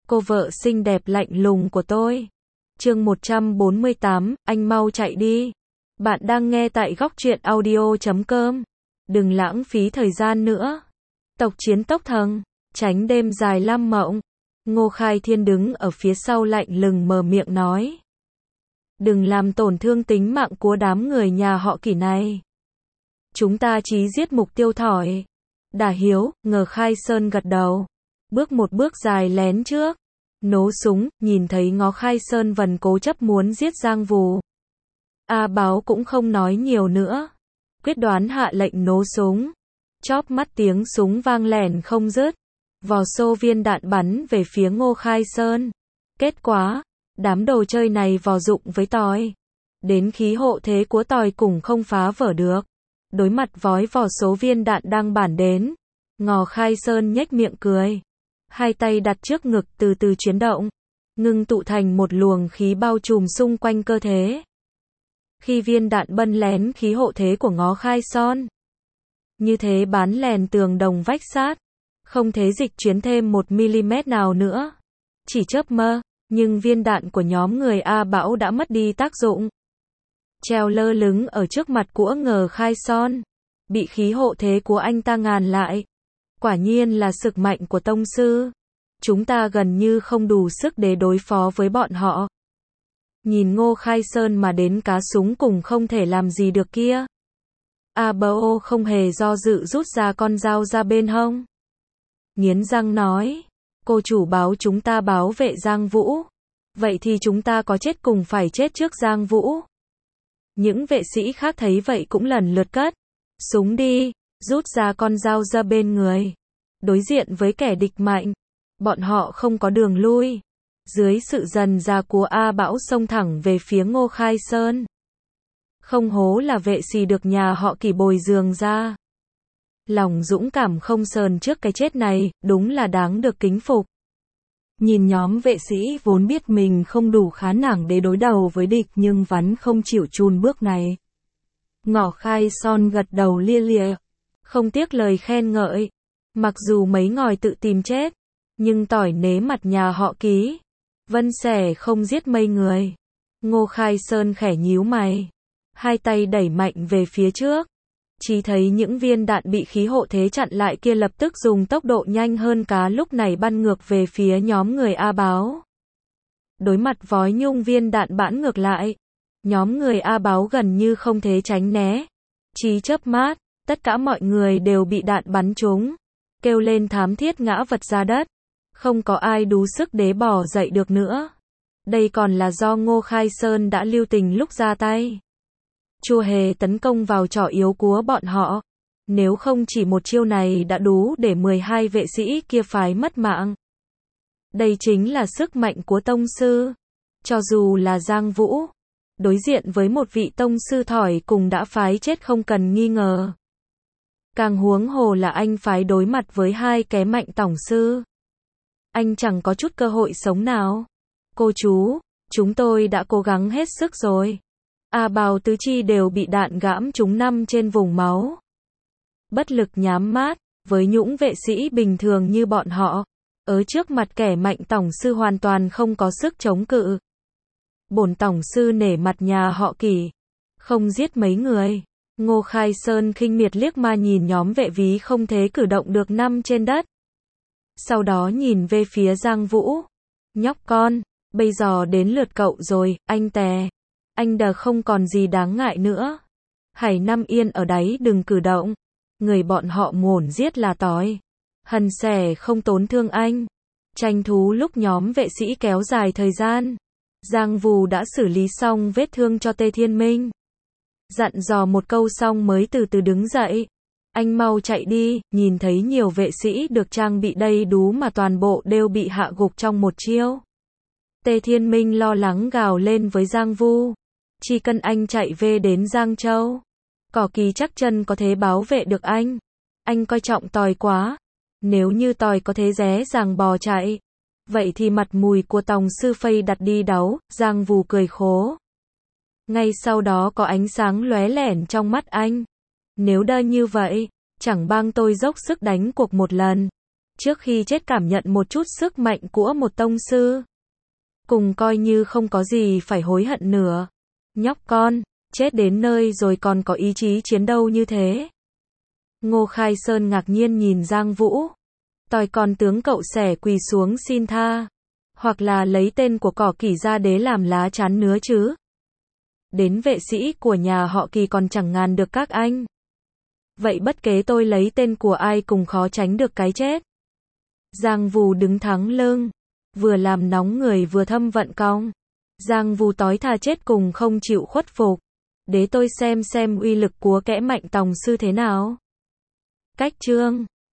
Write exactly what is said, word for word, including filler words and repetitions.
cô vợ xinh đẹp lạnh lùng của tôi. Chương một trăm bốn mươi tám, anh mau chạy đi. Bạn đang nghe tại góc truyện audio chấm com. Đừng lãng phí thời gian nữa. Tộc chiến tốc thần, tránh đêm dài lam mộng. Ngô Khai Thiên đứng ở phía sau lạnh lùng mở miệng nói. Đừng làm tổn thương tính mạng của đám người nhà họ Kỷ này. Chúng ta chí giết mục tiêu thỏi. Đả Hiếu, ngờ Khai Sơn gật đầu. Bước một bước dài lén trước. Nổ súng, nhìn thấy Ngó Khai Sơn vần cố chấp muốn giết Giang Vù. A Báo cũng không nói nhiều nữa. Quyết đoán hạ lệnh nổ súng. Chóp mắt tiếng súng vang lẻn không dứt. Vò xô viên đạn bắn về phía Ngô Khai Sơn. Kết quả, đám đồ chơi này vò dụng với tỏi. Đến khí hộ thế của tỏi cũng không phá vỡ được. Đối mặt với vò số viên đạn đang bản đến. Ngô Khai Sơn nhếch miệng cười. Hai tay đặt trước ngực từ từ chuyển động. Ngưng tụ thành một luồng khí bao trùm xung quanh cơ thể. Khi viên đạn bân lén khí hộ thế của Ngô Khai Sơn. Như thế bắn lèn tường đồng vách sát. Không thể dịch chuyển thêm một mi-li-mét nào nữa. Chỉ chớp mơ, nhưng viên đạn của nhóm người A Bảo đã mất đi tác dụng. Treo lơ lửng ở trước mặt của Ngô Khai Sơn. Bị khí hộ thế của anh ta ngàn lại. Quả nhiên là sức mạnh của tông sư. Chúng ta gần như không đủ sức để đối phó với bọn họ. Nhìn Ngô Khai Sơn mà đến cá súng cũng không thể làm gì được kia. A Bảo không hề do dự rút ra con dao ra bên hông. Nghiến răng nói, cô chủ báo chúng ta bảo vệ Giang Vũ. Vậy thì chúng ta có chết cùng phải chết trước Giang Vũ. Những vệ sĩ khác thấy vậy cũng lần lượt cất súng đi, rút ra con dao ra bên người. Đối diện với kẻ địch mạnh, bọn họ không có đường lui. Dưới sự dần dà của A Bảo xông thẳng về phía Ngô Khai Sơn. Không hố là vệ sĩ được nhà họ Kỷ bồi dưỡng ra. Lòng dũng cảm không sờn trước cái chết này, đúng là đáng được kính phục. Nhìn nhóm vệ sĩ vốn biết mình không đủ khả năng để đối đầu với địch nhưng vẫn không chịu chùn bước này. Ngô Khai Sơn gật đầu lia lịa, không tiếc lời khen ngợi. Mặc dù mấy ngòi tự tìm chết, nhưng tỏi nế mặt nhà họ Ký. Vân sẻ không giết mấy người. Ngô Khai Sơn khẽ nhíu mày. Hai tay đẩy mạnh về phía trước. Chỉ thấy những viên đạn bị khí hộ thế chặn lại kia lập tức dùng tốc độ nhanh hơn cá lúc này bắn ngược về phía nhóm người A Báo. Đối mặt với nhung viên đạn bắn ngược lại. Nhóm người A Báo gần như không thể tránh né. Chỉ chớp mắt, tất cả mọi người đều bị đạn bắn trúng. Kêu lên thảm thiết ngã vật ra đất. Không có ai đủ sức để bỏ dậy được nữa. Đây còn là do Ngô Khai Sơn đã lưu tình lúc ra tay. Chưa hề tấn công vào trỏ yếu của bọn họ. Nếu không chỉ một chiêu này đã đủ để mười hai vệ sĩ kia phải mất mạng. Đây chính là sức mạnh của tông sư. Cho dù là Giang Vũ, đối diện với một vị tông sư thỏi cùng đã phái chết không cần nghi ngờ. Càng huống hồ là anh phải đối mặt với hai kẻ mạnh tổng sư. Anh chẳng có chút cơ hội sống nào. Cô chú, chúng tôi đã cố gắng hết sức rồi. A Bảo tứ chi đều bị đạn gãm trúng năm trên vùng máu. Bất lực nhắm mắt, với những vệ sĩ bình thường như bọn họ, ở trước mặt kẻ mạnh tổng sư hoàn toàn không có sức chống cự. Bổn tổng sư nể mặt nhà họ Kỷ, không giết mấy người. Ngô Khai Sơn khinh miệt liếc mà nhìn nhóm vệ ví không thể cử động được năm trên đất. Sau đó nhìn về phía Giang Vũ. Nhóc con, bây giờ đến lượt cậu rồi, anh Tè. Anh đã không còn gì đáng ngại nữa. Hãy nằm yên ở đấy đừng cử động. Người bọn họ muốn giết là tỏi. Hần sẻ không tốn thương anh. Tranh thú lúc nhóm vệ sĩ kéo dài thời gian. Giang Vù đã xử lý xong vết thương cho Tề Thiên Minh. Dặn dò một câu xong mới từ từ đứng dậy. Anh mau chạy đi, nhìn thấy nhiều vệ sĩ được trang bị đầy đủ mà toàn bộ đều bị hạ gục trong một chiêu. Tề Thiên Minh lo lắng gào lên với Giang Vu. Chỉ cần anh chạy về đến Giang Châu. Cỏ Kỳ chắc chân có thể bảo vệ được anh. Anh coi trọng tỏi quá. Nếu như tỏi có thể dễ dàng bò chạy. Vậy thì mặt mũi của tổng sư phây đặt đi đấu, Giang Vu cười khố. Ngay sau đó có ánh sáng lóe lẻn trong mắt anh. Nếu đã như vậy, chẳng bằng tôi dốc sức đánh cuộc một lần. trước khi chết cảm nhận một chút sức mạnh của một tông sư. Cùng coi như không có gì phải hối hận nữa. Nhóc con, chết đến nơi rồi còn có ý chí chiến đấu như thế. Ngô Khai Sơn ngạc nhiên nhìn Giang Vũ. Tòi con tướng cậu xẻ quỳ xuống xin tha. Hoặc là lấy tên của cỏ Kỷ gia đế làm lá chắn nứa chứ. Đến vệ sĩ của nhà họ Kỳ còn chẳng ngàn được các anh. Vậy bất kể tôi lấy tên của ai cũng khó tránh được cái chết. Giang Vũ đứng thẳng lưng. Vừa làm nóng người vừa thâm vận cong. Giang Vũ tối thà chết cùng không chịu khuất phục. Để tôi xem xem uy lực của kẻ mạnh tòng sư thế nào. Cách chương